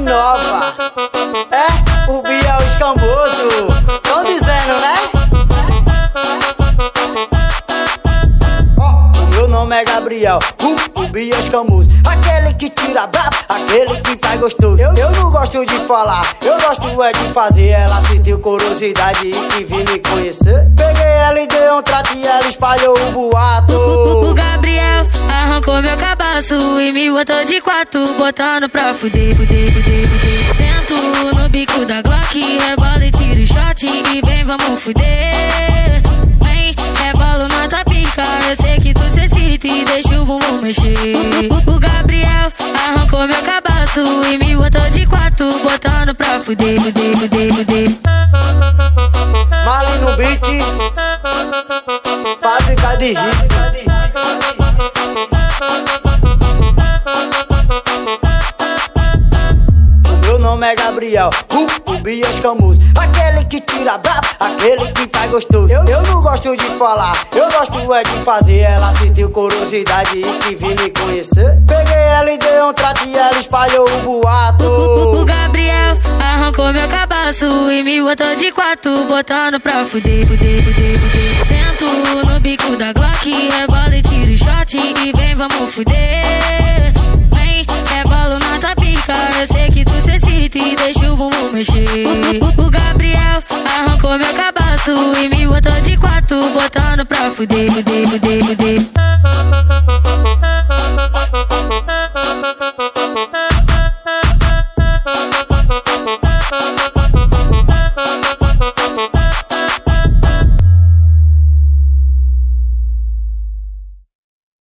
nova. É, o Biel escamoso. Tão dizendo, né? O meu nome é Gabriel, o Biel escamoso. Aquele que tira brabo, aquele que faz gostoso. Eu não gosto de falar, eu gosto é de fazer. Ela sentiu curiosidade e que vir me conhecer. Peguei ela e dei um trato e ela espalhou o boato. O Gabriel arrancou meu cabaço e me botou de quatro, botando pra fuder. Sento no bico da Glock, rebola e tiro o shot e vem, vamos fuder. Vem, rebolo na tua pica, eu sei que tu se excita e deixa o bumbum mexer. O Gabriel arrancou meu cabaço e me botou de quatro, botando pra fuder. Mali no beat, fábrica de hit. O meu nome é Gabriel, o Biel escamoso. Aquele que tira brabo, aquele que faz gostoso. Eu não gosto de falar, eu gosto é de fazer. Ela sentiu curiosidade e que vir me conhecer. Peguei ela e dei um trato e ela espalhou o boato. O Gabriel arrancou meu cabaço e me botou de quatro, botando pra fuder. Sento no bico da Glock, rebola e tiro o shot e vem, vamos fuder. Vem, rebolo na tua pica, eu sei que tu se excita e deixa o bumbum mexer. O Gabriel arrancou meu cabaço e me botou de quatro, botando pra fuder.